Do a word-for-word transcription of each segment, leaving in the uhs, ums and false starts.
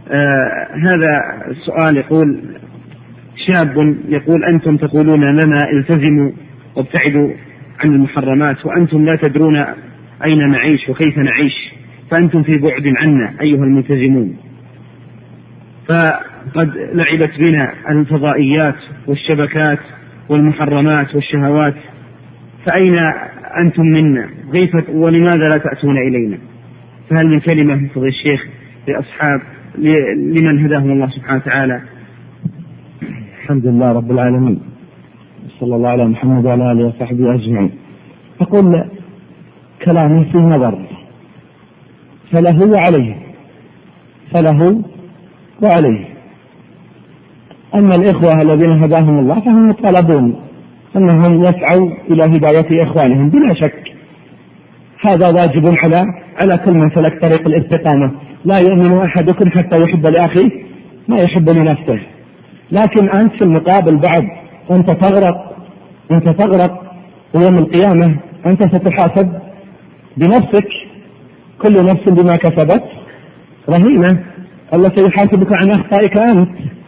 آه هذا السؤال يقول شاب يقول أنتم تقولون لنا التزموا وابتعدوا عن المحرمات وأنتم لا تدرون أين نعيش وكيف نعيش، فأنتم في بعد عنا أيها الملتزمون، فقد لعبت بنا الفضائيات والشبكات والمحرمات والشهوات، فأين أنتم منا؟ ولماذا لا تأتون إلينا؟ فهل من كلمة فضيلة الشيخ لأصحاب لمن هداهم الله سبحانه وتعالى؟ الحمد لله رب العالمين، صلى الله على محمد وعلى آله وصحبه أجمعين. أقول كلامي في نظر، فله وعليه، فله وعليه. أما الإخوة الذين هداهم الله فهم مطالبون أنهم يسعوا إلى هداية إخوانهم بلا شك، هذا واجب على على كل من سلك طريق الاستقامة. لا يؤمن أحدكم حتى يحب لأخيه ما يحب لنفسه، لكن أنت في المقابل بعد أنت تغرق أنت تغرق ويوم القيامة أنت ستحاسب بنفسك، كل نفس بما كسبت رهينة، الله سيحاسبك عن أخطائك أنت.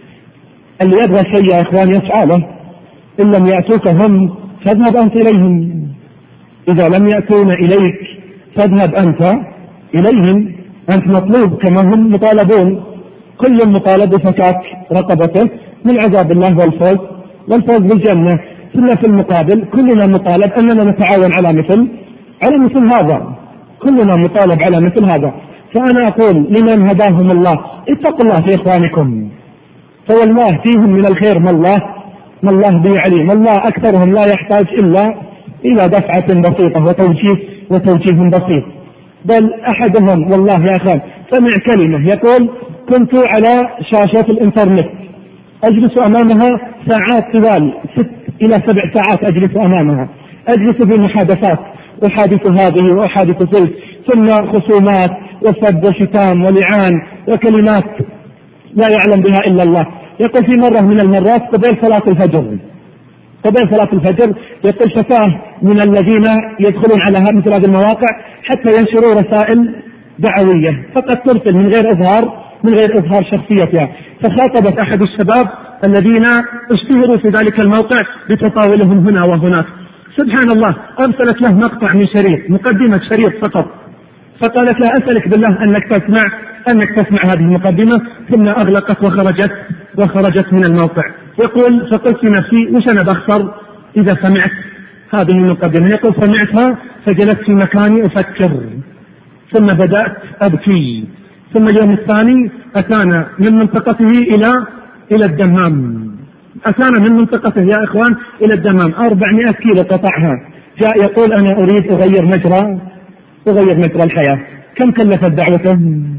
اللي يبغى شيء يا إخوان يسعى له، إن لم يأتوك هم فاذهب أنت إليهم، إذا لم يأتون إليك فاذهب أنت إليهم، أنت مطلوب كما هم مطالبون، كل مطالب بفكاك رقبته من عذاب الله والفوز والفوز بالجنة. ثم في المقابل كلنا مطالب أننا نتعاون على مثل على مثل هذا، كلنا مطالب على مثل هذا. فأنا أقول لمن هداهم الله اتقوا الله في إخوانكم، فوالله فيهم من الخير ما الله ما الله به عليم، الله أكثرهم لا يحتاج إلا إلى دفعة بسيطة وتوجيه وتوجيه بسيط. بل أحدهم والله يا أخوان سمع كلمة يقول كنت على شاشة الإنترنت أجلس أمامها ساعات طوال ست إلى سبع ساعات أجلس أمامها، أجلس في محادثات، أحادث هذه وأحادث تلك، ثم خصومات وسب وشتام ولعان وكلمات لا يعلم بها إلا الله. يقول في مرة من المرات قبل صلاة الفجر قبل صلاة الفجر يقول شفاه من الذين يدخلون على مثل هذه المواقع حتى ينشروا رسائل دعوية فقط ترسل من غير إظهار من غير إظهار شخصيتها، فخاطبت أحد الشباب الذين اشتهروا في ذلك الموقع بتطاولهم هنا وهناك. سبحان الله أرسلت له مقطع من شريط، مقدمة شريط فقط، فقالت لا أسألك بالله أنك تسمع أنك تسمع هذه المقدمة، ثم أغلقت وخرجت وخرجت من الموقع. يقول فقلت نفسي وش أنا بخسر إذا سمعت هذه المقدمة؟ يقول سمعتها فجلست في مكاني أفكر، ثم بدأت أبكي. ثم اليوم الثاني أتانا من منطقته إلى إلى الدمام، أتانا من منطقته يا إخوان إلى الدمام أربعمائة كيلو قطعها. جاء يقول أنا أريد أغير مجرى أغير مجرى الحياة. كم كلفت دعوته؟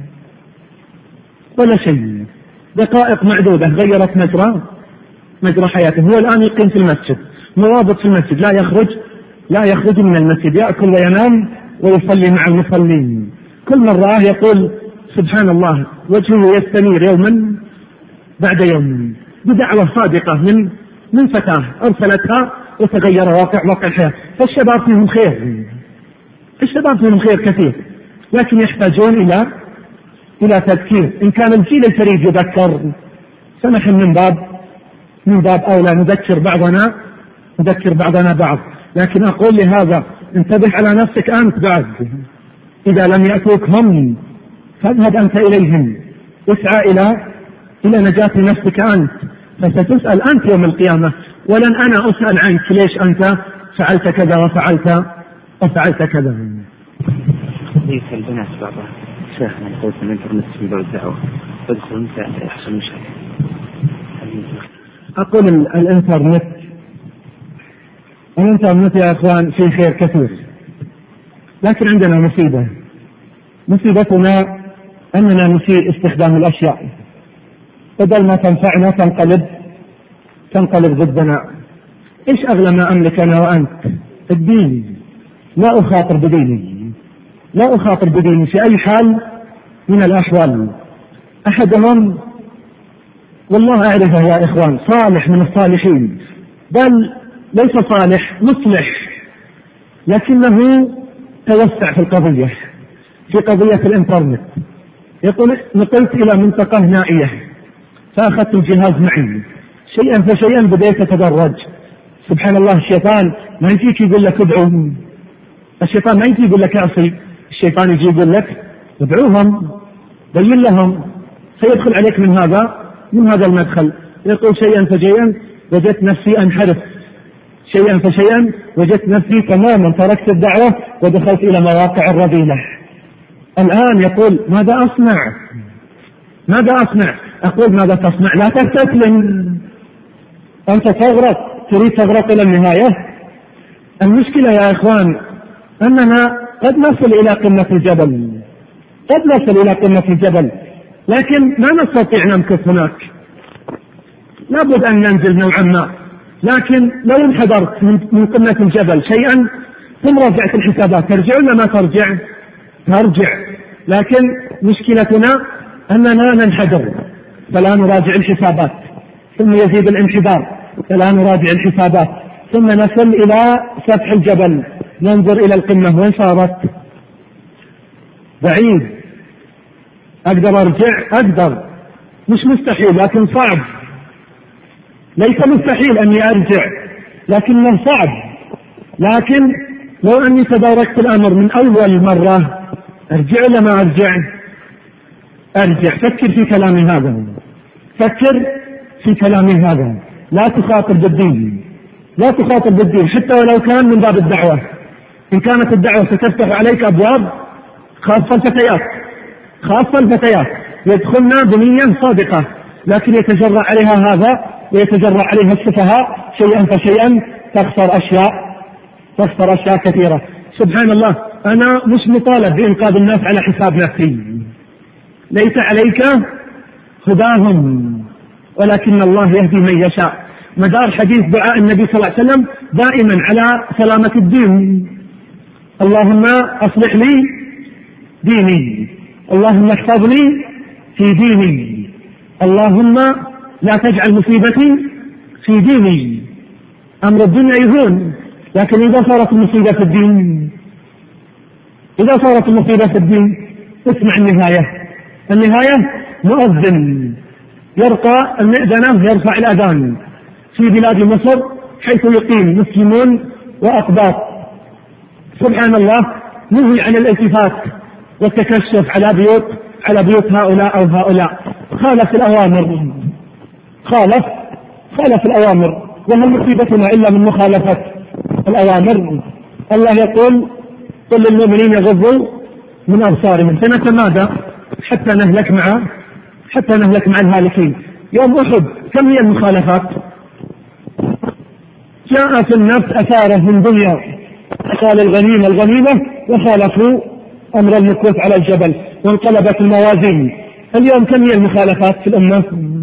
ولا شيء، دقائق معدودة غيرت مجرى مجرى حياته. هو الآن يقيم في المسجد، مواظب في المسجد، لا يخرج لا يخرج من المسجد، يأكل وينام ويصلي مع المصلين. كل مرة يقول سبحان الله وجهه يستنير يوما بعد يوم بدعوة صادقة من من فتاة أرسلتها وتغير واقع واقع الحياة. فالشباب فيهم خير، الشباب فيهم خير كثير، لكن يحتاجون إلى إلى تذكير. إن كان الجيل الفريد يذكر فنحن من باب من باب أولى نذكر بعضنا نذكر بعضنا بعض. لكن أقول لهذا انتبه على نفسك أنت بعد، إذا لم يأتوك هم فاذهب أنت إليهم، اسعى إلى إلى نجاة نفسك أنت، فستسأل أنت يوم القيامة، ولن أنا أسأل عنك ليش أنت فعلت كذا وفعلت وفعلت كذا. ليس البنات بعضها شيخنا يقول في الانترنت في بعض الدعوة تدخل أنت يحصل مشاكل. أقول الانترنت الانترنت يا أخوان فيه خير كثير، لكن عندنا مصيبة، مصيبتنا أننا نسيء استخدام الأشياء، بدل ما تنفعنا تنقلب تنقلب ضدنا. إيش أغلى ما أملك أنا وأنت؟ الدين. لا أخاطر بديني، لا أخاطر بديني في أي حال من الأحوال. أحدهم والله أعرفه يا إخوان صالح من الصالحين، بل ليس صالح مصلح، لكنه توسع في القضية في قضية الإنترنت. يقول نقلت إلى منطقة نائية فأخذت الجهاز معي، شيئا فشيئا بديت أتدرج. سبحان الله، الشيطان ما يجيك يقول لك ادعو، الشيطان ما يجي يقول لك اعصي، الشيطان يجي يقول لك ادعوهم بين لهم، فيدخل عليك من هذا من هذا المدخل. يقول شيئا فشيئا وجدت نفسي أنحرف، شيئا فشيئا وجدت نفسي تماما تركت الدعوة ودخلت إلى مواقع الرذيلة. الآن يقول ماذا أصنع ماذا أصنع أقول ماذا تصنع؟ لا تستسلم، أنت تغرق، تريد تغرق إلى النهاية. المشكلة يا إخوان أننا قد نصل إلى قمة الجبل، قد نصل إلى قمة الجبل، لكن ما نستطيع نمكث هناك، لابد أن ننزل نوعا ما. لكن لو انحدرت من قمة الجبل شيئا ثم رجعت الحسابات، ترجع ولا ما ترجع؟ ترجع. لكن مشكلتنا أننا ننحدر فلا نراجع الحسابات، ثم يزيد الانحدار فلا نراجع الحسابات، ثم نصل إلى سفح الجبل ننظر إلى القمة وين صارت؟ بعيد. أقدر أرجع؟ أقدر، مش مستحيل لكن صعب. ليس مستحيل أني أرجع لكنه صعب. لكن لو أني تداركت الأمر من أول مرة أرجع ولا ما أرجع؟ أرجع. فكر في كلامي هذا، فكر في كلامي هذا، لا تخاطر بالدين، لا تخاطر بالدين حتى ولو كان من باب الدعوة. إن كانت الدعوة ستفتح عليك أبواب، خاصة الفتيات، خاصة الفتيات يدخلنا بنية صادقة، لكن يتجرأ عليها هذا ويتجرأ عليها السفهاء، شيئا فشيئا تخسر أشياء، تخسر أشياء كثيرة. سبحان الله، أنا مش مطالب بإنقاذ الناس على حساب نفسي، ليس عليك هداهم ولكن الله يهدي من يشاء. مدار حديث دعاء النبي صلى الله عليه وسلم دائما على سلامة الدين. اللهم أصلح لي ديني، اللهم احفظني في ديني، اللهم لا تجعل مصيبتي في ديني. أمر الدنيا يهون، لكن إذا صارت المصيبة في الدين، إذا صارت المصيبة في الدين اسمع النهاية. النهاية مؤذن يرقى المئذنة يرفع الأذان في بلاد مصر حيث يقيم مسلمون وأقباط. سبحان الله، نهي عن الالتفات والتكشف على بيوت على بيوت هؤلاء أو هؤلاء، خالف الأوامر، خالف خالف الأوامر. وهل مصيبتنا إلا من مخالفة الأوامر؟ الله يقول قل للمؤمنين يغضوا من أبصارهم. سنتمادى حتى نهلك مع حتى نهلك مع الهالكين. يوم أحد كم هي المخالفات؟ جاءت النفس أثاره من دنيا، قال الغنيمة الغنيمة وخالفوا أمر المكوث على الجبل وانقلبت الموازين. اليوم كم هي المخالفات في الأمة؟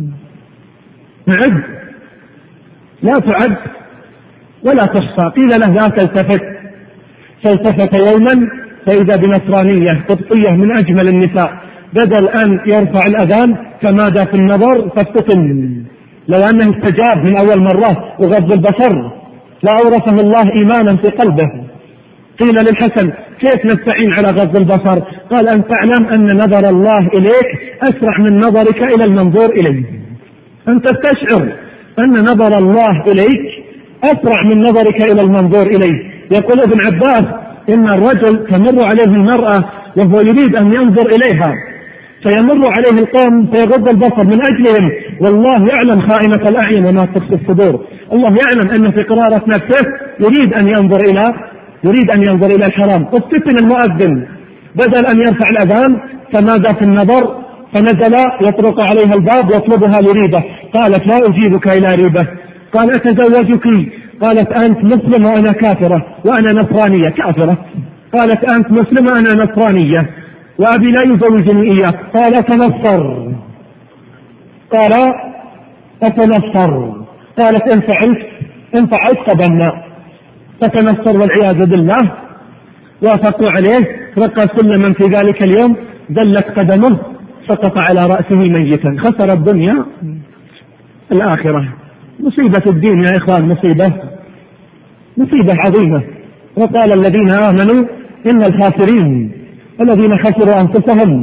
نعد، لا تعد ولا تحصى. قيل له لا تلتفت، فالتفت يوما فإذا بنصرانية قبطية من أجمل النساء، بدل أن يرفع الأذان تمادى في النظر فافتتن. لو أنه استجاب من أول مرة وغض البصر لأورثه الله إيمانا في قلبه. قيل للحسن كيف نستعين على غض البصر؟ قال أن تعلم أن نظر الله إليك أسرع من نظرك إلى المنظور إليه. أن تستشعر أن نظر الله إليك أسرع من نظرك إلى المنظور إليه. يقول ابن عباس إن الرجل تمر عليه المرأة وهو يريد أن ينظر إليها، فيمر عليه القوم فيغض البصر من أجلهم، والله يعلم خائنة الأعين وما تخفي الصدور. الله يعلم أن في قرارة نفسه يريد أن ينظر إلى يريد أن ينظر إلى الحرام. افتتن المؤذن، بدل أن يرفع الأذان تمادى في النظر فنزل يطرق عليها الباب يطلبها لريبة. قالت لا أجيبك إلى ريبة. قال أتزوجك؟ قالت أنت مسلم وأنا كافرة وأنا نصرانية. كافرة. قالت أنت مسلم وأنا نصرانية وأبي لا يزوجني إياك. قال أتنصر. قال أتنصر. قالت إن فعلت إن فعلت قبلنا. فتنصر والعياذ بالله. وافقوا عليه، رقى سلما في ذلك اليوم دلت قدمه سقط على رأسه ميتا. خسر الدنيا الآخرة. مصيبة الدين يا إخوان مصيبة مصيبة عظيمة. وقال الذين آمنوا إن الخاسرين الذين خسروا أنفسهم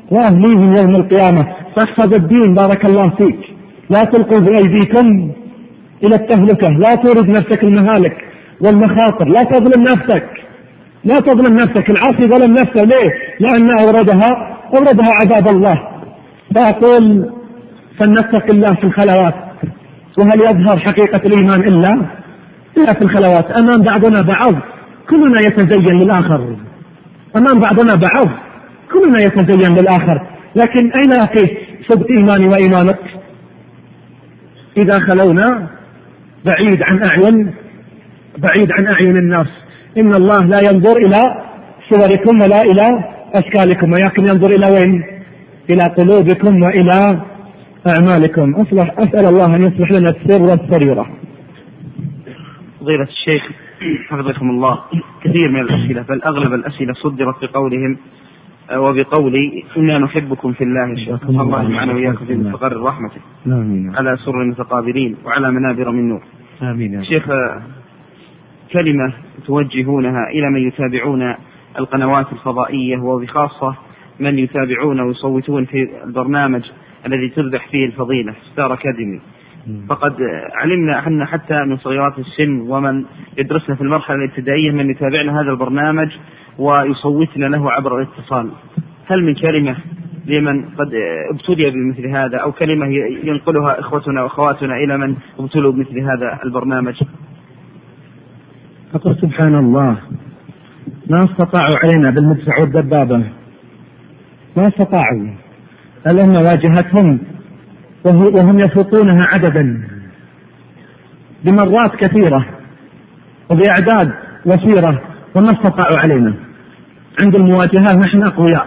وأهليهم يوم القيامة. فاحفظ الدين بارك الله فيك. لا تلقوا بأيديكم إلى التهلكة، لا تورد نفسك المهالك والمخاطر، لا تظلم نفسك، لا تظلم نفسك. العاصي ظلم نفسه ليه؟ لأن أوردها أوردها عذاب الله. فأقول فلنتق الله في الخلوات. وهل يظهر حقيقة الإيمان إلا إلا في الخلوات؟ أمام بعضنا بعض كلنا يتزين للآخر، أمام بعضنا بعض كلنا يتزين للآخر، لكن أين أقيس صدق إيماني وإيمانك؟ إذا خلونا بعيد عن أعين بعيد عن أعين الناس. إن الله لا ينظر إلى صوركم ولا إلى أشكالكم، ولكن ينظر إلى وين؟ إلى قلوبكم وإلى أعمالكم. أصلح أسأل الله أن يصلح لنا السر والسريرة. فضيلة الشيخ حفظكم الله، كثير من الأسئلة بل أغلب الأسئلة صدرت بقولهم وبقولي إنا نحبكم في الله. شيخ الله معنا وإياكم في مستقر رحمته على سر متقابلين وعلى منابر من نور. آمين. شيخ، كلمة توجهونها إلى من يتابعون القنوات الفضائية وبخاصة من يتابعون ويصوتون في البرنامج الذي تذبح فيه الفضيلة ستار أكاديمي. فقد علمنا أن حتى من صغيرات السن ومن يدرسنا في المرحلة الابتدائية من يتابعنا هذا البرنامج ويصوتنا له عبر الاتصال. هل من كلمة لمن قد ابتلي بمثل هذا، أو كلمة ينقلها إخوتنا وأخواتنا إلى من ابتلوا بمثل هذا البرنامج؟ أقول سبحان الله، ما استطاعوا علينا بالمدفع والدبابة، ما استطاعوا. الأمة واجهتهم وهم يفوقونها عددا بمرات كثيرة وبأعداد وفيرة، وما استطاعوا علينا. عند المواجهة نحن أقوياء،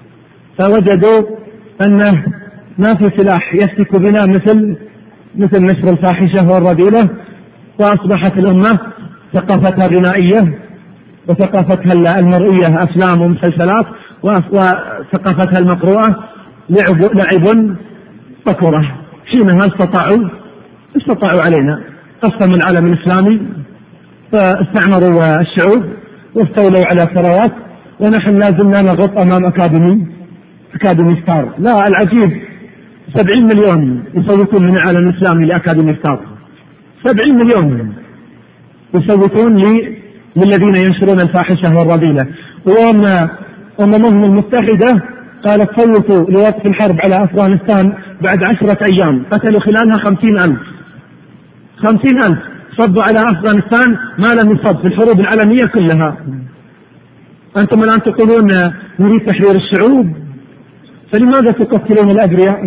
فوجدوا أنه ما في سلاح يفتك بنا مثل مثل نشر الفاحشة والرذيلة، وأصبحت الأمة ثقافتها غنائية وثقافتها المرئية أفلام ومسلسلات، وثقافتها المقروءة لعب لعب وكرة. حينها استطاعوا استطاعوا علينا، قسموا العالم الإسلامي فاستعمروا الشعوب واستولوا على ثروات، ونحن لازلنا نغط أمام أكاديمي أكاديمي ستار. لا، العجيب سبعين مليون يصوتون من العالم الإسلامي لأكاديمي ستار، سبعين مليون يصوتون للذين ينشرون الفاحشة والرذيلة. وأن أممهم المتحدة قالت صوتوا لوقف الحرب على أفغانستان بعد عشرة أيام، قتلوا خلالها خمسين ألف خمسين ألف صبوا على أفغانستان ما لم يصب في الحروب العالمية كلها. أنتم الآن تقولون نريد تحرير الشعوب، فلماذا تقتلون الأبرياء؟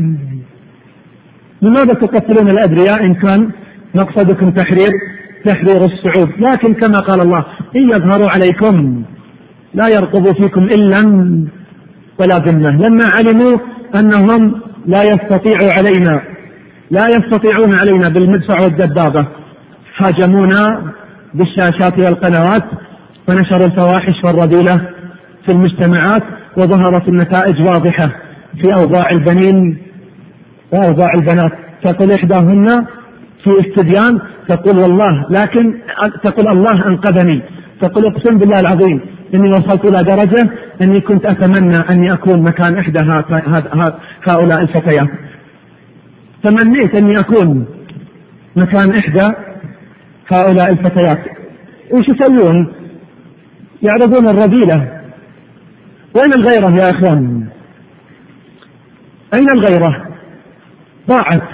لماذا تقتلون الأبرياء إن كان مقصدكم تحرير تحرير الشعوب؟ لكن كما قال الله إن يظهروا عليكم لا يرقبوا فيكم إلا ولا ذمة. لما علموا أنهم لا يستطيعوا علينا لا يستطيعون علينا بالمدفع والدبابة، هاجمونا بالشاشات والقنوات ونشروا الفواحش والرذيلة في المجتمعات، وظهرت النتائج واضحة في أوضاع البنين وأوضاع البنات. تقول إحداهن في استديان تقول والله لكن تقول الله أنقذني، تقول اقسم بالله العظيم إني وصلت إلى درجة أني كنت أتمنى أني أكون مكان إحدى هؤلاء الفتيات، تمنيت أني أكون مكان إحدى هؤلاء الفتيات. وش يسوون؟ يعرضون الرذيلة. وين الغيرة يا أخوان؟ أين الغيرة؟ ضاعت.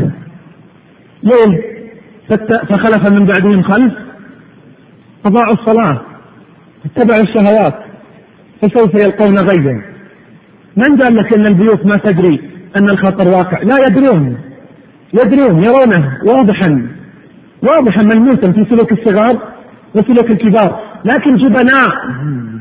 ليه؟ فخلف من بعدهم خلف أضاعوا الصلاة اتبعوا الشهوات فسوف يلقون غيا. من قال لك أن البيوت ما تدري أن الخطر واقع؟ لا، يدرون يدرون يرونه واضحا واضحا ملموسا في سلوك الصغار وسلوك الكبار، لكن جبناء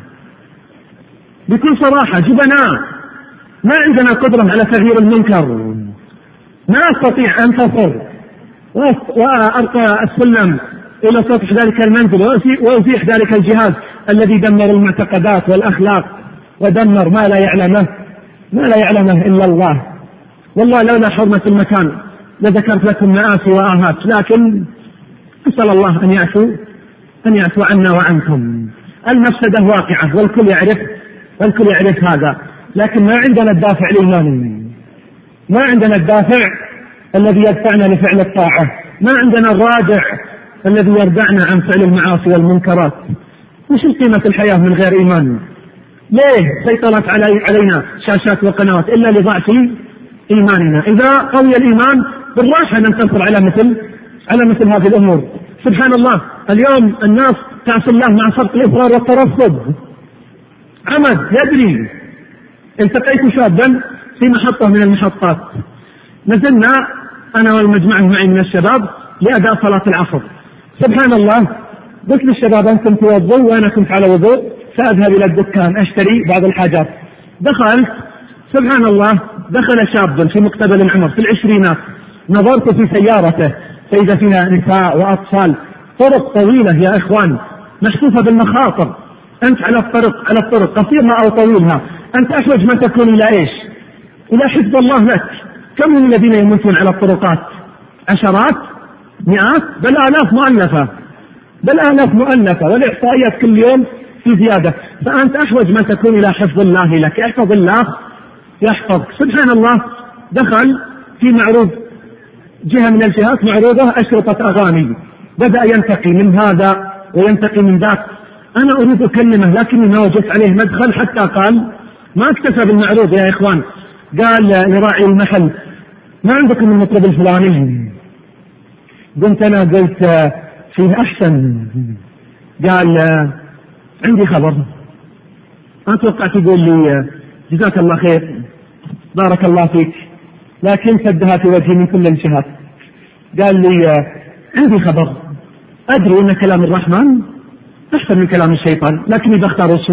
بكل صراحة، جبناء ما عندنا قدرة على تغيير المنكر. ما أستطيع أن تصل وأرقى السلم إلى سطح ذلك المنزل وأزيح ذلك الجهاز الذي دمر المعتقدات والأخلاق ودمر ما لا يعلمه ما لا يعلمه إلا الله. والله لولا حرمة المكان لذكرت لكم مآسي وآهات، لكن أسأل الله أن يعفو أن يعفو عنا وعنكم. المفسدة واقعة والكل يعرف والكل يعرف هذا. لكن ما عندنا الدافع الإيماني، ما عندنا الدافع الذي يدفعنا لفعل الطاعة، ما عندنا الرادع الذي يردعنا عن فعل المعاصي والمنكرات. وش قيمة الحياة من غير إيمان؟ ليه سيطرت علي علينا شاشات وقنوات؟ إلا لضعف إيماننا. إذا قوي الإيمان بالراحة ننتصر على مثل على مثل هذه الأمور. سبحان الله، اليوم الناس تعصي الله مع سبق الإصرار والترصد. عمد يدري. التقيت شابا في محطة من المحطات، نزلنا أنا والمجموعة معي من الشباب لأداء صلاة العصر. سبحان الله، قلت للشباب أنتم توضوا وأنا كنت على وضوء، سأذهب إلى الدكان أشتري بعض الحاجات. دخلت، سبحان الله، دخل شاب في مقتبل العمر في العشرينات، نظرت في سيارته فإذا فيها نساء وأطفال، طرق طويلة يا إخوان محفوفة بالمخاطر. أنت على الطرق على الطرق قصيرها أو طويلها، أنت أحوج ما تكون إلى إيش؟ إلى حفظ الله لك. كم من الذين يموتون على الطرقات؟ عشرات، مئات، بل آلاف مؤلفة، بل آلاف مؤلفة، والإحصائيات كل يوم في زيادة. فأنت أحوج ما تكون إلى حفظ الله لك. احفظ الله يحفظك. سبحان الله، دخل في معروض جهة من الجهات معروضة أشرطة أغاني، بدأ ينتقي من هذا وينتقي من ذاك. أنا أريد أكلمه لكني ما وجدت عليه مدخل، حتى قال ما اكتفى بالمعروض يا إخوان، قال لراعي المحل ما عندكم المطرب الفلاني؟ قلت أنا قلت فيه أحسن. قال عندي خبر. أتوقع تقول لي جزاك الله خير بارك الله فيك، لكن سدها في وجهي من كل الجهات. قال لي عندي خبر، أدري أن كلام الرحمن أحسن من كلام الشيطان، لكني بختار وشو؟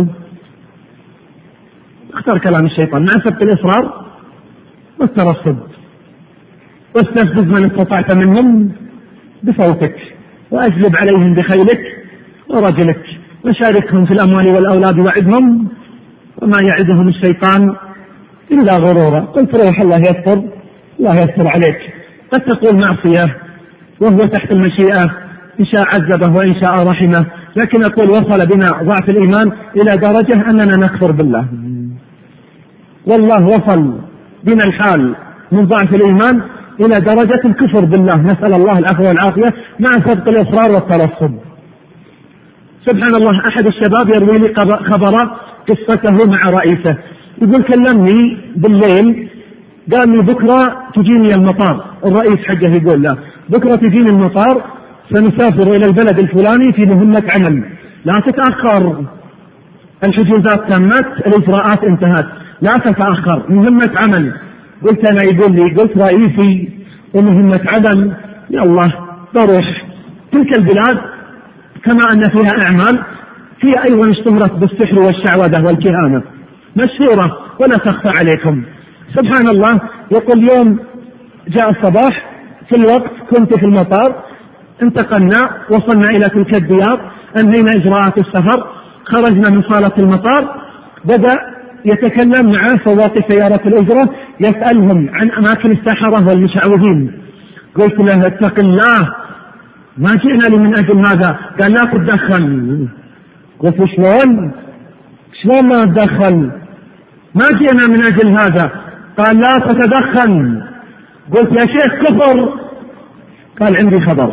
اختار كلام الشيطان مع سبق الإصرار والترصد. واستفزز من استطعت منهم بصوتك، وأجلب عليهم بخيلك ورجلك، وشاركهم في الأموال والأولاد وعدهم، وما يعدهم الشيطان إلا غرورا. قلت روح الله يستر، الله يستر عليك. قد تقول معصية وهو تحت المشيئة، إن شاء عذبه وإن شاء رحمه، لكن أقول وصل بنا ضعف الإيمان إلى درجة أننا نكفر بالله. والله وصل بنا الحال من ضعف الإيمان إلى درجة الكفر بالله، نسأل الله العفو والعافية مع سبق الإصرار والترصد. سبحان الله، أحد الشباب يروي لي خبر قصته مع رئيسه، يقول كلمني بالليل قال لي بكرة تجيني المطار، الرئيس حقه يقول له بكرة تجيني المطار، سنسافر إلى البلد الفلاني في مهمة عمل، لا تتأخر، الحجوزات تمت، الإجراءات انتهت، لا تتأخر، مهمة عمل. قلت أنا يقول لي قلت رئيسي ومهمة عمل، يا الله بروح. تلك البلاد كما أن فيها أعمال فيها أيضا اشتهرت بالسحر والشعوذة والكهانة، مشهورة ولا تخفى عليكم. سبحان الله، يقول يوم جاء الصباح في الوقت كنت في المطار، انتقلنا وصلنا إلى تلك الديار، أنهينا إجراءات السفر، خرجنا من صالة المطار، بدأ يتكلم مع سواق سيارة الأجرة يسألهم عن أماكن السحرة والمشعوذين. قلت له اتق الله، ما جئنا لي من أجل هذا. قال لا تتدخل. قلت شلون شلون ما أتدخل؟ ما جئنا من أجل هذا. قال لا تتدخل. قلت يا شيخ كفر. قال عندي خبر.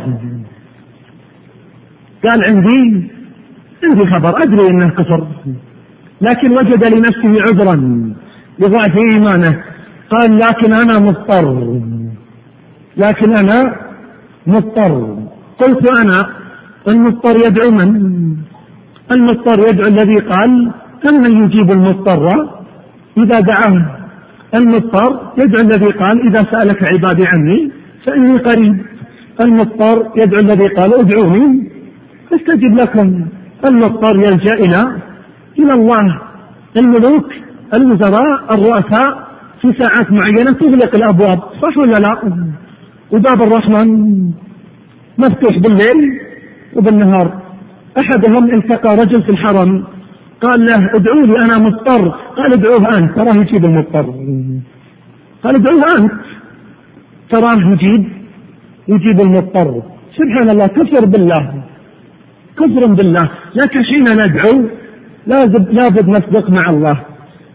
قال عندي عندي خبر أدري أنه كفر، لكن وجد لنفسه عذرا لضعف إيمانه. قال لكن أنا مضطر لكن أنا مضطر. قلت أنا المضطر يدعو من؟ المضطر يدعو الذي قال أمن يجيب المضطر إذا دعاه. المضطر يدعو الذي قال إذا سألك عبادي عني فإني قريب. المضطر يدعو الذي قال ادعوني استجب لكم. المضطر يلجأ إلى إلى الله. الملوك، الوزراء، الرؤساء في ساعات معينة تغلق الأبواب، صح ولا لا؟ وباب الرحمن مفتوح بالليل وبالنهار. أحدهم التقى رجل في الحرم قال له ادعوا لي أنا مضطر. قال ادعوه أنت تراه يجيب المضطر. قال ادعوه أنت تراه يجيب يجيب المضطر. سبحان الله، كفر بالله كفر بالله. لكن حين ندعو لابد لابد نصدق مع الله،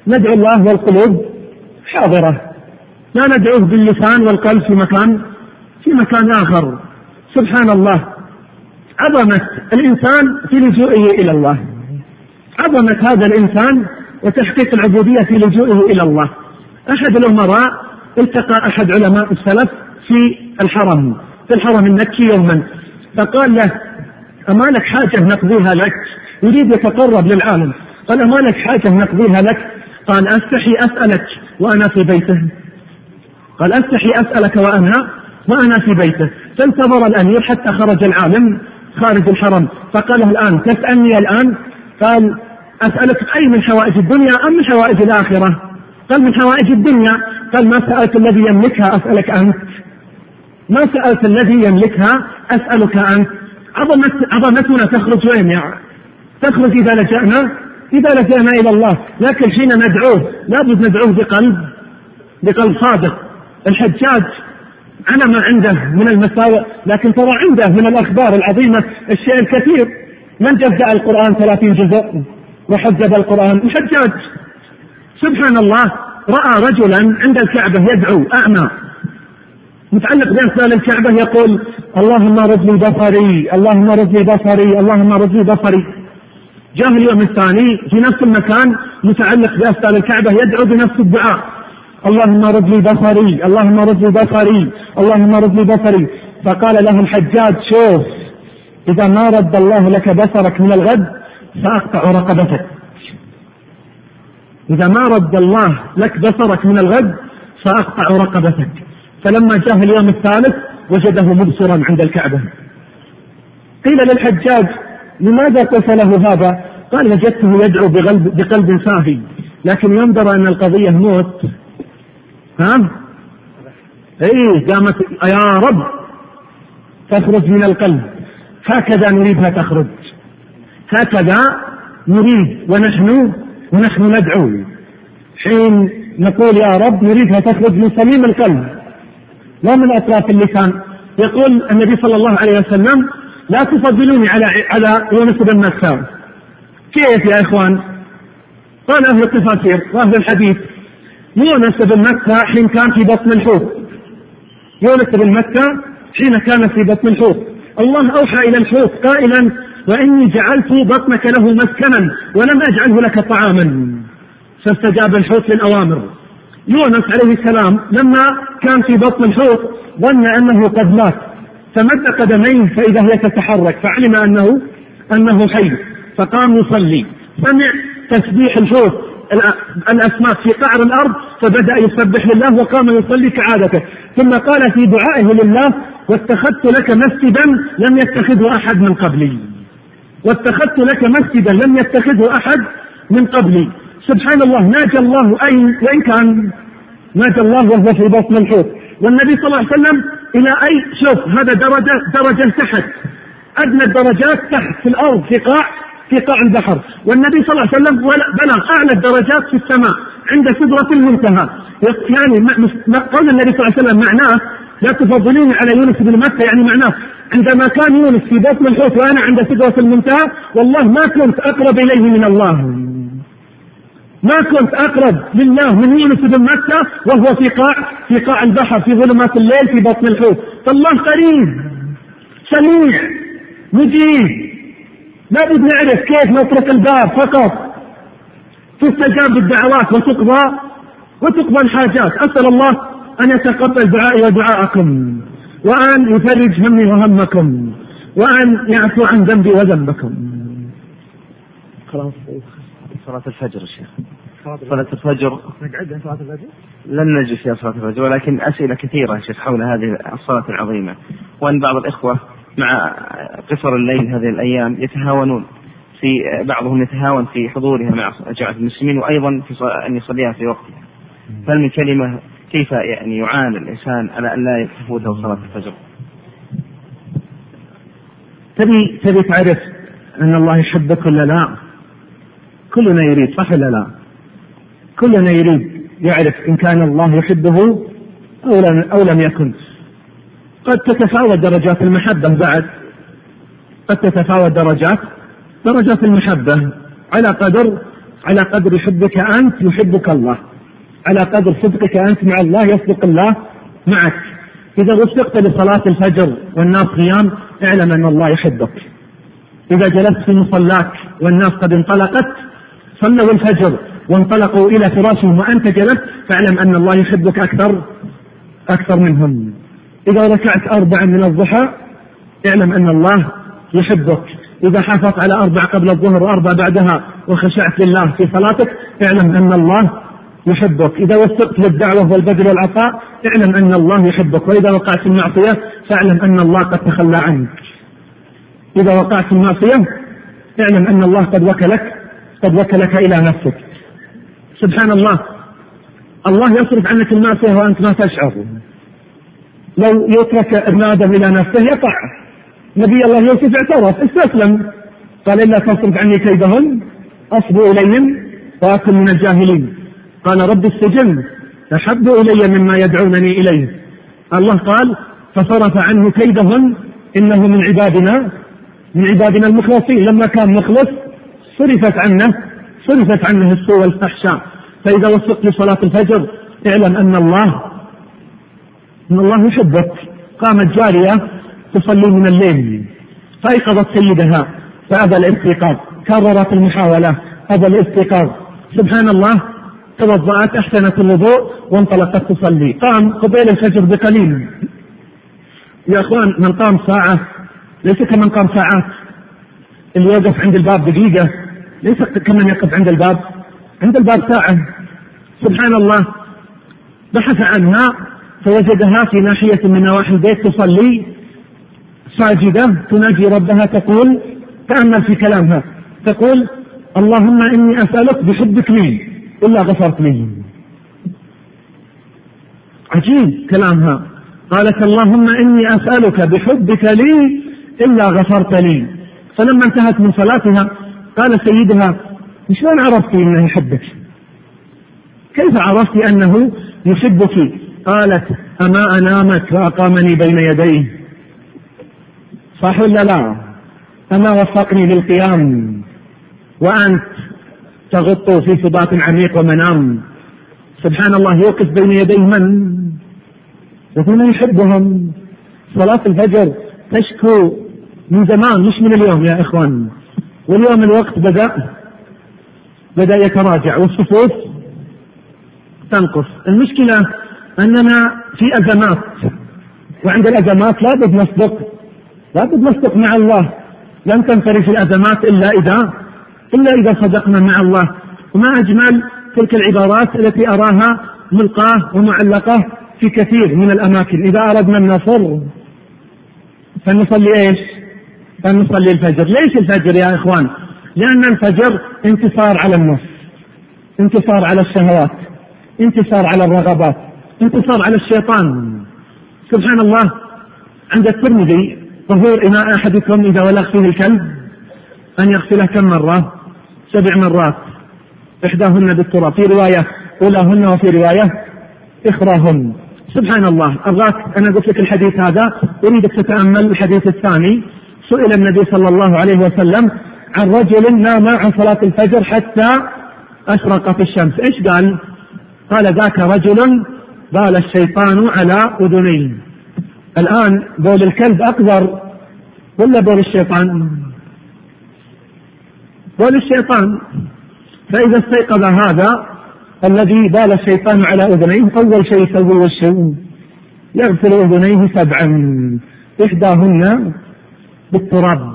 ندعو الله والقلوب حاضرة، لا ندعوه باللسان والقلب في مكان في مكان آخر. سبحان الله، عظمة الإنسان في لجوئه إلى الله، عظمة هذا الإنسان وتحقيق العبودية في لجوئه إلى الله. أحد الأمراء التقى أحد علماء السلف في الحرم في الحرم المكي يوما، فقال له: أما لك حاجة نقضيها لك؟ يريد يتقرب للعالم. قال: أما لك حاجة نقضيها لك؟ قال: أستحي أسألك وأنا في بيته. قال: أستحي أسألك وأنا وأنا في بيته. فانتظر الأمير حتى خرج العالم خارج الحرم، فقال له: الآن تسألني الآن؟ قال: أسألك أي من حوائج الدنيا أم من حوائج الآخرة؟ قال: من حوائج الدنيا. قال: ما سألت الذي يملكها أسألك أنت، ما سألت الذي يملكها أسألك أنت. عظمت عظمتنا تخرج وين يعني؟ تخرج إذا لجأنا إذا لجأنا إلى الله، لكن حين ندعوه لابد ندعوه بقلب بقلب صادق. الحجاج على ما عنده من المساوئ، لكن ترى عنده من الأخبار العظيمة الشيء الكثير. من جزأ القرآن ثلاثين جزء وحجب القرآن؟ الحجاج. سبحان الله، رأى رجلا عند الكعبة يدعو أعمى متعلق بأسنان الكعبة يقول: اللهم رد لي بصري، اللهم رد لي بصري، اللهم رد لي بصري. جاء اليوم الثاني في نفس المكان متعلق بأسنان الكعبة يدعو بنفس الدعاء: اللهم رد لي بصري، اللهم رد لي بصري، اللهم رد لي بصري. فقال له الحجاج: شوف، إذا ما رد الله لك بصرك من الغد سأقطع رقبتك. إذا ما رد الله لك بصرك من الغد سأقطع رقبتك. فلما جاء اليوم الثالث وجده مبصرا عند الكعبة. قيل للحجاج: لماذا قلت له هذا؟ قال: وجدته يدعو بقلب, بقلب صافي، لكن ينظر أن القضية موت. ها؟ إيه، قامت يا رب تخرج من القلب. هكذا نريدها تخرج، هكذا نريد ونحن ونحن ندعو. حين نقول يا رب نريدها تخرج من صميم القلب لا من أطراف اللسان. يقول النبي صلى الله عليه وسلم: لا تفضلوني على على يونس بن متى. كيف يا إخوان؟ قال أهل التفاسير وأهل الحديث: يونس بن متى حين كان في بطن الحوت، يونس بن متى حين كان في بطن الحوت الله أوحى إلى الحوت قائلا: وإني جعلت بطنك له مسكنا ولم أجعله لك طعاما. فاستجاب الحوت للأوامر. يونس عليه السلام لما كان في بطن الحوت ظن أنه قد مات، فمد قدميه فإذا هي تتحرك، فعلم أنه أنه حي، فقام يصلي. سمع تسبيح الحوت الأسماك في قعر الأرض فبدأ يسبح لله وقام يصلي كعادته. ثم قال في دعائه لله: واتخذت لك مسجدا لم يتخذه أحد من قبلي، واتخذت لك مسجدا لم يتخذه أحد من قبلي. سبحان الله، ناجى الله أين وإن كان ناجى الله وهو في بطن الحوت. والنبي صلى الله عليه وسلم إلى أي شوف هذا درجة درجة تحت، أدنى الدرجات تحت في الأرض في قاع في قاع البحر، والنبي صلى الله عليه وسلم بلغ أعلى الدرجات في السماء عند سدرة المنتهى. يعني قول النبي صلى الله عليه وسلم معناه: لا تفضلوني على يونس بن متى، يعني معناه عندما كان يونس في بطن الحوت وأنا عند سدرة المنتهى والله ما كنت أقرب إليه من الله، ما كنت أقرب لله من يونس بن متى وهو في قاع في قاع البحر في ظلمات الليل في بطن الحوت. فالله قريب سميع مجيب. لابد نعرف كيف نطرق الباب فقط تستجاب الدعوات وتقضى وتقضى الحاجات. أسأل الله أن يتقبل دعائي ودعاءكم، وأن يفرج همي وهمكم، وأن يعفو عن ذنبي وذنبكم. خلاص صلاة الفجر الشيخ، صلاة الفجر نقعد صلاة الفجر؟ لن نجلس يا صلاة الفجر، ولكن أسئلة كثيرة يا شيخ حول هذه الصلاة العظيمة، وأن بعض الإخوة مع قصر الليل هذه الأيام يتهاونون في بعضهم يتهاون في حضورها مع جماعة المسلمين، وأيضا في أن يصليها في وقتها. فهل من كلمة كيف يعني يعاني الإنسان على أن لا تفوته صلاة الفجر؟ تبي تبي تعرف أن الله يحبك ولا لا؟ كلنا يريد، صح ولا لا؟ كلنا يريد يعرف إن كان الله يحبه أو لم, أو لم يكن. قد تتفاوت درجات المحبة، بعد قد تتفاوت درجات درجات المحبة على قدر على قدر حبك أنت يحبك الله، على قدر صدقك أنت مع الله يصدق الله معك. إذا وفقت لصلاة الفجر والناس قيام اعلم أن الله يحبك. إذا جلست في مصلاك والناس قد انطلقت صلوا الفجر وانطلقوا إلى فراشهم وأنت جلست فاعلم أن الله يحبك أكثر أكثر منهم. إذا ركعت أربعا من الضحى اعلم أن الله يحبك. إذا حافظت على أربع قبل الظهر وأربع بعدها وخشعت لله في صلاتك اعلم أن الله يحبك. إذا وفقت للدعوة والبذل والعطاء اعلم أن الله يحبك. وإذا وقعت في المعصية فاعلم أن الله قد تخلى عنك. إذا وقعت في المعصية اعلم أن الله قد وكلك قد وكلك إلى نفسك. سبحان الله، الله يصرف عنك المعصية وأنت ما تشعر. لو يترك ابن آدم إلى نفسه يقع. نبي الله يوسف اعترف استسلم، قال إلا تصرف عني كيدهن أصب إليهم وأكن من الجاهلين. قال رب السجن أحب إلي مما يدعونني إليه. الله قال فصرف عنه كيدهن إنه من عبادنا من عبادنا المخلصين. لما كان مخلص صرفت عنه صرفت عنه السوء والفحشاء. فإذا وفقت لصلاة الفجر اعلم أن الله أن الله يحبك. قامت جارية تصلي من الليل فأيقظت سيدها فأبى الاستيقاظ، كررت المحاولة أبى الاستيقاظ. سبحان الله، توضأت أحسنت الوضوء وانطلقت تصلي. قام قبيل الفجر بقليل. يا أخوان من قام ساعة ليس كمن قام ساعات. اللي يوقف عند الباب دقيقة ليس كمن يقف عند الباب عند الباب ساعة. سبحان الله، بحث عنها فوجدها في ناحية من نواحي البيت تصلي ساجدة تناجي ربها تقول، تأمل في كلامها، تقول اللهم إني أسألك بحبك لي إلا غفرت لي. عجيب كلامها، قالت اللهم إني أسألك بحبك لي إلا غفرت لي. فلما انتهت من صلاتها قال سيدها شلون عرفتي أنه يحبك؟ كيف عرفتي أنه يحبك؟ قالت أما أنامك وأقامني بين يديه، صح ولا لا؟ أما وفقني للقيام وأنت تغط في سبات عميق ومنام. سبحان الله، يوقف بين يديه من يكون يحبهم. صلاة الفجر تشكو من زمان مش من اليوم يا إخوان، واليوم الوقت بدأ بدأ يتراجع والصفوف تنقص. المشكلة أننا في أزمات، وعند الأزمات لابد نصدق لابد نصدق مع الله. لن تنصرف الأزمات إلا إذا إلا إذا صدقنا مع الله. وما أجمل تلك العبارات التي أراها ملقاة ومعلقة في كثير من الأماكن. إذا أردنا النصر فنصلي إيش؟ فنصلي الفجر. ليش الفجر يا إخوان؟ لأن الفجر انتصار على النفس، انتصار على الشهوات، انتصار على الرغبات، انتصار على الشيطان. سبحان الله، عند الترمذي طهور إناء أحدكم إذا ولغ فيه الكلب أن يغسله كم مرة؟ سبع مرات، إحداهن بالتراب، في رواية أولاهن وفي رواية إخراهن. سبحان الله، أرغاك أنا قلت لك الحديث هذا أريدك تتأمل الحديث الثاني. سئل النبي صلى الله عليه وسلم عن رجل نام عن صلاة الفجر حتى أشرقت الشمس، إيش قال؟ قال ذاك رجل بال الشيطان على أذنيه. الآن بول الكلب أقذر ولا بول الشيطان؟ بول الشيطان. فإذا استيقظ هذا الذي بال الشيطان على أذنيه أول شيء يسوي وشه يغسل أذنيه سبعا، إحداهن بالتراب.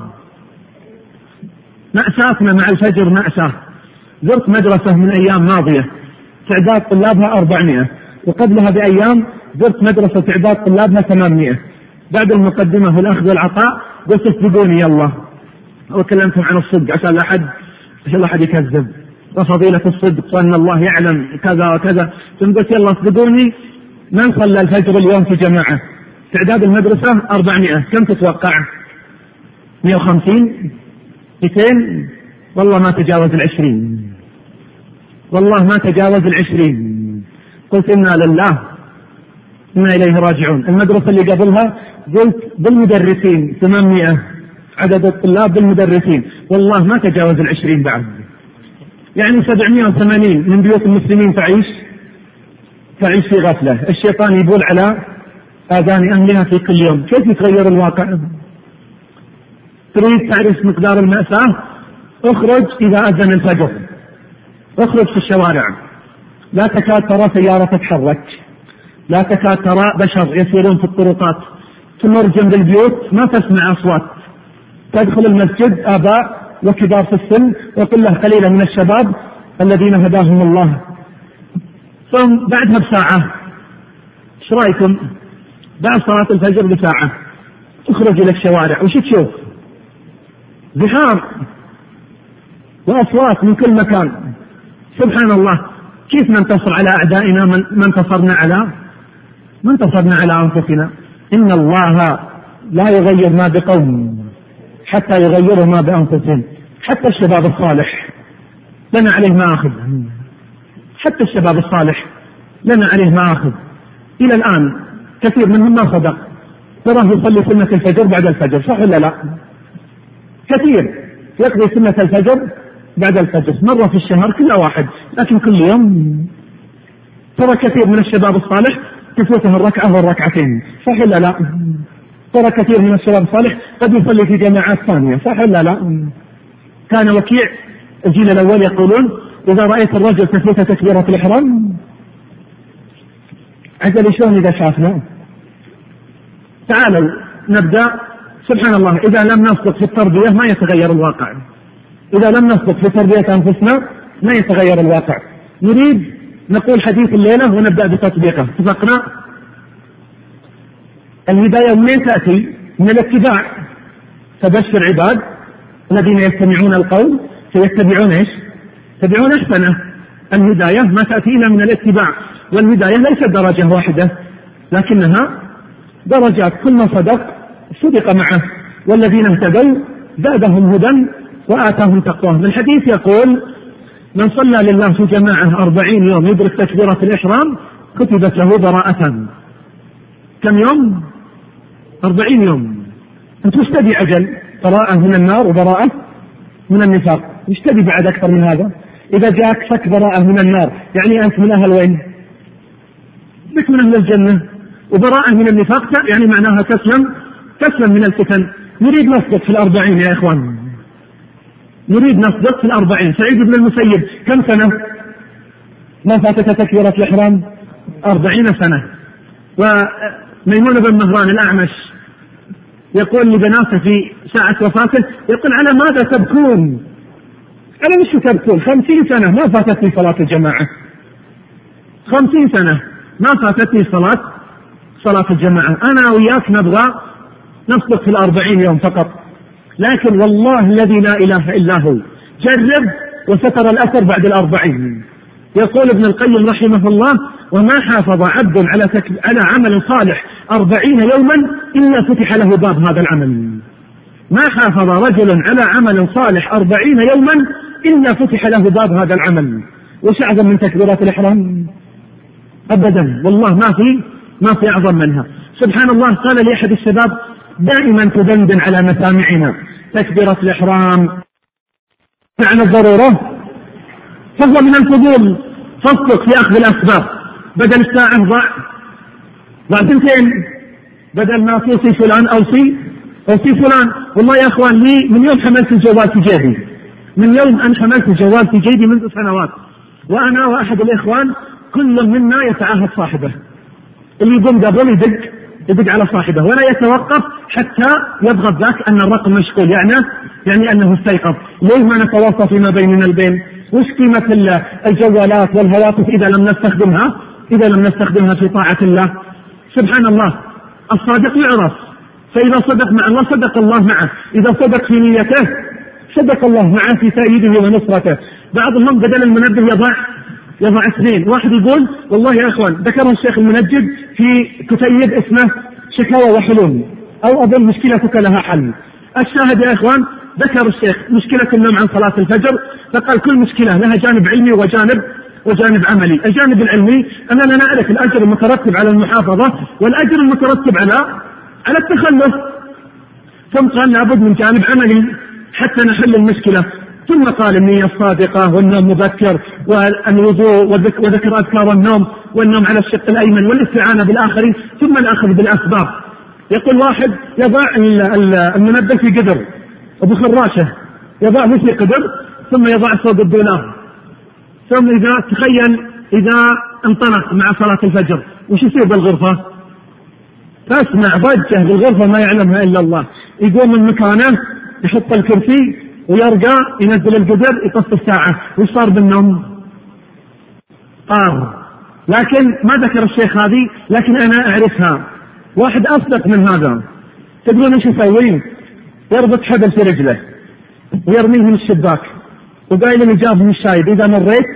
مأساتنا مع الفجر مأساة. زرت مدرسة من أيام ماضية تعداد طلابها أربعمائة، وقبلها بأيام زرت مدرسة تعداد طلابها ثمانمائة. بعد المقدمة والأخذ والعطاء قلت اصدقوني يلا، وكلمتهم عن الصدق عشان لا أحد عشان لا أحد يكذب، وفضيلة الصدق وأن الله يعلم كذا وكذا. ثم قلت يلا اصدقوني، من صلى الفجر اليوم في جماعة؟ تعداد المدرسة أربعمائة، كم تتوقع؟ مئة وخمسين؟ مئتين؟ والله ما تجاوز العشرين، والله ما تجاوز العشرين. قلت إنا لله إنا إليه راجعون. المدرسة اللي قبلها قلت بالمدرسين ثمانمائة عدد الطلاب بالمدرسين، والله ما تجاوز العشرين بعد. يعني سبعمائة وثمانين من بيوت المسلمين تعيش تعيش في غفلة. الشيطان يبول على آذان أهلها في كل يوم. كيف يتغير الواقع؟ تريد تعرف مقدار المأساة؟ اخرج إذا أذن الفجر، اخرج في الشوارع، لا تكاد ترى سيارة تتحرك، لا تكاد ترى بشر يسيرون في الطرقات، تمر جنب البيوت ما تسمع أصوات. تدخل المسجد آباء وكبار في السن وقلة قليلة من الشباب الذين هداهم الله. ثم بعدها بساعة، ايش رايكم؟ بعد صلاة الفجر بساعة تخرج إلى الشوارع، وش تشوف؟ زحام وأصوات من كل مكان. سبحان الله، كيف ننتصر على أعدائنا؟ من انتصرنا على من انتصرنا على أنفسنا. إن الله لا يغير ما بقوم حتى يغيروا ما بأنفسهم. حتى الشباب الصالح لنا عليه ما أخذ، حتى الشباب الصالح لنا عليه ما أخذ. إلى الآن كثير منهم ما صدق، تراه يصلي سنة الفجر بعد الفجر، صح ولا لا؟ كثير يقضي سنة الفجر بعد الفجر مرة في الشهر كل واحد، لكن كل يوم. ترى كثير من الشباب الصالح تفوته الركعة والركعتين، صح ولا لا؟ ترى كثير من الشباب الصالح قد يصلي في جماعات ثانية، صح ولا لا؟ كان وكيع الجيل الأول يقولون: إذا رأيت الرجل تفوت تكبيرة الإحرام عجل شلون إذا شافنا. تعالوا نبدأ. سبحان الله، إذا لم نصدق في التربية ما يتغير الواقع. إذا لم نصدق في تربية أنفسنا ما يتغير الواقع. نريد نقول حديث الليلة ونبدأ بتطبيقه. اتفقنا؟ الهداية منين تأتي؟ من الاتباع. فبشر عباد الذين يستمعون القول فيتبعون ايش؟ يتبعون احسنه. الهداية ما تأتي إلا من الاتباع، والهداية ليست درجة واحدة لكنها درجات، كل ما صدق صدق معه، والذين اهتدوا زادهم هدى وآتاهم تقواهم. الحديث يقول: من صلى لله في جماعة أربعين يوم يدرك تكبيرة الإحرام كتبت له براءة. كم يوم؟ أربعين يوم. أنت وش تبي عجل؟ براءة من النار وبراءة من النفاق، وش تبي بعد أكثر من هذا؟ إذا جاءك فك براءة من النار يعني أنت من أهل وين؟ بك من أهل الجنة. وبراءة من النفاق يعني معناها تسلم تسلم من الفتن. نريد نصدق في الأربعين يا إخوان، نريد نصدق في الأربعين. سعيد بن المسيب كم سنة ما فاتت تكبيرة الإحرام؟ أربعين سنة. وميمون بن مهران الأعمش يقول لبناته في ساعة وفاته، يقول: على ماذا تبكون؟ على مش تبكون؟ خمسين سنة ما فاتتني صلاة الجماعة، خمسين سنة ما فاتتني صلاة صلاة الجماعة. أنا وياك نبغى نصدق في الأربعين يوم فقط، لكن والله الذي لا إله إلا هو جرب وسترى الأثر بعد الأربعين. يقول ابن القيم رحمه الله: وما حافظ عبد على, تك... على عمل صالح أربعين يوما إلا فتح له باب هذا العمل. ما حافظ رجل على عمل صالح أربعين يوما إلا فتح له باب هذا العمل. وش أعظم من تكبيرات الإحرام؟ أبدا، والله ما في ما في أعظم منها. سبحان الله، قال لي أحد الشباب: دائما تدندن على مسامعنا تكبيرة الإحرام معنى الضرورة، فهو من الفضول. فاصدق في أخذ الأسباب، بدل الساعة ضع ضع سنتين، بدل ما توصي فلان أوصي أوصي فلان. والله يا أخوان، لي من يوم حملت الجوال في جيبي، من يوم أن حملت الجوال في جيبي منذ سنوات، وأنا وأحد الإخوان كل منا يتعاهد صاحبه، اللي يقوم قبل يدق يدق على صاحبه ولا يتوقف حتى يضغط ذاك أن الرقم مشغول، يعني يعني أنه استيقظ. ليه ما نتواصل فيما بيننا البين؟ وش قيمة الجوالات والهواتف إذا لم نستخدمها إذا لم نستخدمها في طاعة الله؟ سبحان الله، الصادق يعرف، فإذا صدق مع الله صدق الله معه، إذا صدق في نيته صدق الله معه في تأييده ونصرته. بعضهم بدل المنبه يضع يضع اثنين. واحد يقول: والله يا اخوان، ذكر الشيخ المنجد في كتيب اسمه شكاوى وحلول، او اظن مشكلتك لها حل. الشاهد يا اخوان، ذكر الشيخ مشكلة النوم عن صلاة الفجر، فقال: كل مشكلة لها جانب علمي وجانب وجانب عملي. الجانب العلمي أننا نعرف الأجر المترتب على المحافظة والأجر المترتب على على التخلف، ثم قال: لابد من جانب عملي حتى نحل المشكلة. ثم قال النية الصادقة والنوم مبكر والوضوء وذكر أذكار النوم والنوم على الشق الأيمن والاستعانة بالآخرين ثم الأخذ بالأسباب. يقول واحد يضع المنبه في قدر أبو خراشة يضعه في قدر ثم يضع فوق الدولاب، ثم إذا تخيل إذا انطلق مع صلاة الفجر وش يصير بالغرفة؟ تسمع ضجة بالغرفة ما يعلمها إلا الله. يقوم من مكانه يحط الكرسي ويرجع ينزل القدر يطفي الساعة. وش صار بالنوم؟ طار. لكن ما ذكر الشيخ هذه، لكن أنا أعرفها. واحد أصدق من هذا، تدرون ايش يسوي؟ يربط حبل في رجله ويرميه من الشباك وقايل لي جاب من الشايب إذا مريت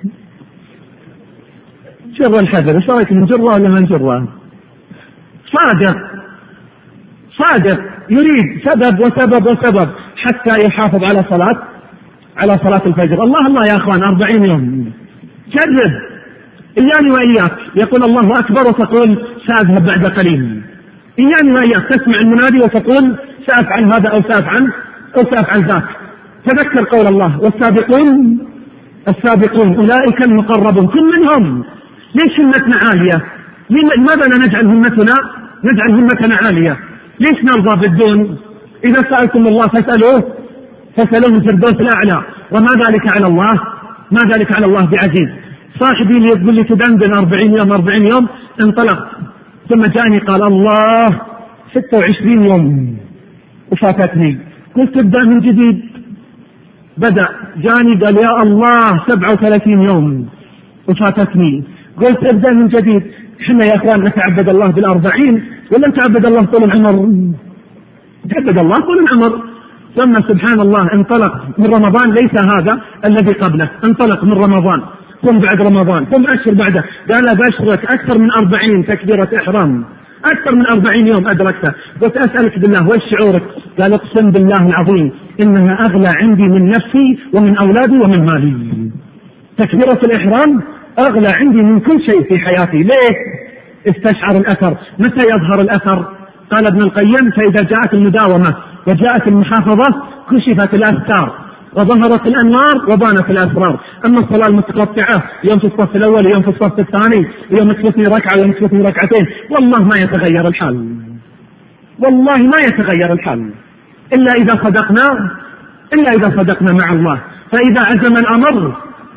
جر الحبل، ايش رايك نجره ولا ما نجره؟ صادق صادق يريد سبب وسبب وسبب حتى يحافظ على صلاة على صلاة الفجر. الله الله يا أخوان، أربعين يوم جرب إياني وإياك. يقول الله أكبر وتقول سأذهب بعد قليل، إياني وإياك تسمع المنادي وتقول سأفعل هذا أو سأفعل أو سأفعل ذاك. تذكر قول الله والسابقون السابقون أولئك المقربون، كل منهم. ليش همتنا عالية؟ لماذا لا نجعل همتنا نجعل همتنا عالية؟ ليش نرضى بالدون؟ إذا سألتم الله فاسألوه فاسألوه الفردوس الأعلى، وما ذلك على الله ما ذلك على الله بعزيز. صاحبي اللي يقول لي تدندن أربعين يوم أربعين يوم انطلق، ثم جاني قال الله ستة وعشرين يوم وفاتتني. قلت ابدأ من جديد، بدأ جاني قال يا الله سبعة وثلاثين يوم وفاتتني. قلت ابدأ من جديد. احنا يا اخوان نتعبد الله بالأربعين ولا نتعبد الله طول العمر؟ نتعبد الله طول العمر. ثم سبحان الله انطلق من رمضان، ليس هذا الذي قبله، انطلق من رمضان ثم بعد رمضان ثم أشهر بعده، قال بشرك أكثر من أربعين تكبيرة إحرام، أكثر من أربعين يوم أدركته. قلت أسألك بالله وش شعورك؟ قال اقسم بالله العظيم إنها أغلى عندي من نفسي ومن أولادي ومن مالي. تكبيرة الإحرام أغلى عندي من كل شيء في حياتي. ليه؟ استشعر الأثر. متى يظهر الأثر؟ قال ابن القيم فإذا جاءت المداومة وجاءت المحافظة كشفت الأستار وظهرت الأنوار وبانت الأسرار. أما الصلاة المتقطعة يوم في الصف الأول يوم في الصف الثاني يوم تفوتني ركعة يوم تفوتني ركعتين، والله ما يتغير الحال، والله ما يتغير الحال إلا إذا صدقنا إلا إذا صدقنا مع الله. فإذا عزم الأمر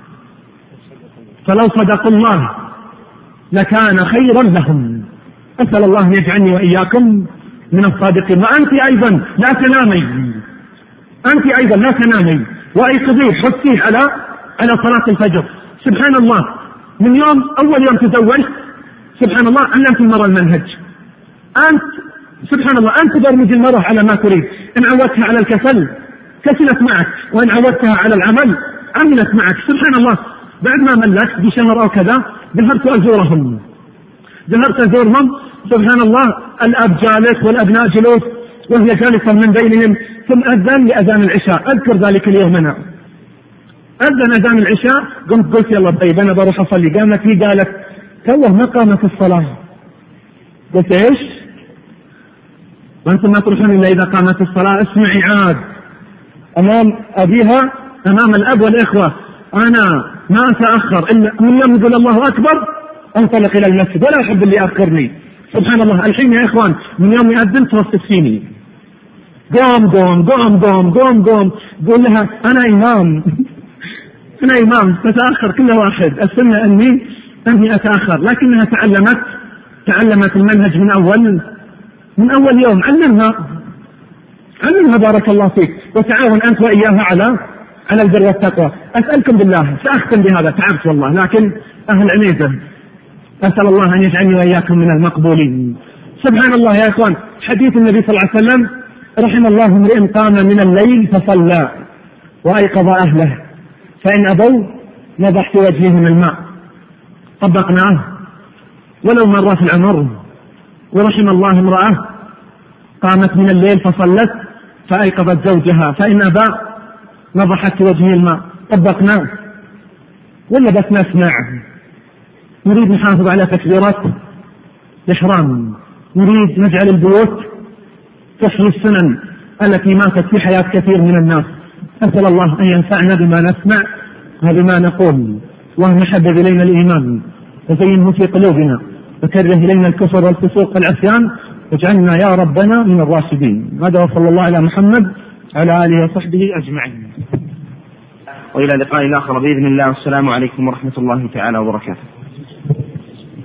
فلو صدقوا الله لكان خيرا لهم. أسأل الله أن يجعلني وإياكم من الصادقين. وأنت أيضا لا تنامي، أنت أيضا لا تنامي وأيقظي حثي على على صلاة الفجر. سبحان الله، من يوم أول يوم تزوجت سبحان الله علمت المرأة المنهج. أنت سبحان الله أنت تبرمج المرأة على ما تريد. إن عودتها على الكسل كسلت معك، وإن عودتها على العمل عملت معك. سبحان الله، بعد ما ملكت بشهر أو كذا ذهبت أزورهم ذهبت أزورهم سبحان الله الأب جالس والأبناء جلوس وهي جالسة من بينهم، ثم أذن لأذان العشاء. أذكر ذلك اليوم أنا أذن أذان العشاء، قمت قلت يلا طيب أنا بروح أصلي. قامت لي قالت توه ما قامت الصلاة. قلت إيش؟ وأنتم ما تروحون إلا إذا قامت الصلاة. اسمعي عاد أمام أبيها أمام الأب والإخوة، أنا ما أتأخر إلا من يوم يقول الله أكبر أنطلق إلى المسجد ولا أحب اللي يأخرني. سبحان الله الحين يا إخوان من يوم يأذن توصف فيني قوم قوم قوم قوم قوم قوم قول لها أنا إمام أنا إمام تتأخر كل واحد. السنة أني أني أتأخر، لكنها تعلمت تعلمت المنهج من أول من أول يوم. علمها علمها بارك الله فيك، وتعاون أنت وإياها على على البر والتقوى. أسألكم بالله سأختم بهذا، تعبت والله، لكن أهل عنيزة أسأل الله أن يجعلني وإياكم من المقبولين. سبحان الله يا إخوان، حديث النبي صلى الله عليه وسلم رحم الله امرئ قام من الليل فصلى وأيقظ أهله فإن أبوا نضح في وجههم الماء. طبقناه ولو مرة في العمر. ورحم الله امرأة قامت من الليل فصلت فأيقظت زوجها فإن أبى نضحت في وجهه الماء. طبقناه ولا بس نسمع؟ نريد نحافظ على تكبيرات الإحرام، نريد نجعل البيوت تحيي السنن التي ماتت في حياة كثير من الناس. أسأل الله أن ينفعنا بما نسمع وبما نقول، وأن يحبب إلينا الإيمان وزينه في قلوبنا وكره إلينا الكفر والفسوق والعصيان، واجعلنا يا ربنا من الراشدين. هذا وصلى الله على محمد على آله وصحبه أجمعين. وإلى لقاء آخر بإذن الله، والسلام عليكم ورحمة الله تعالى وبركاته.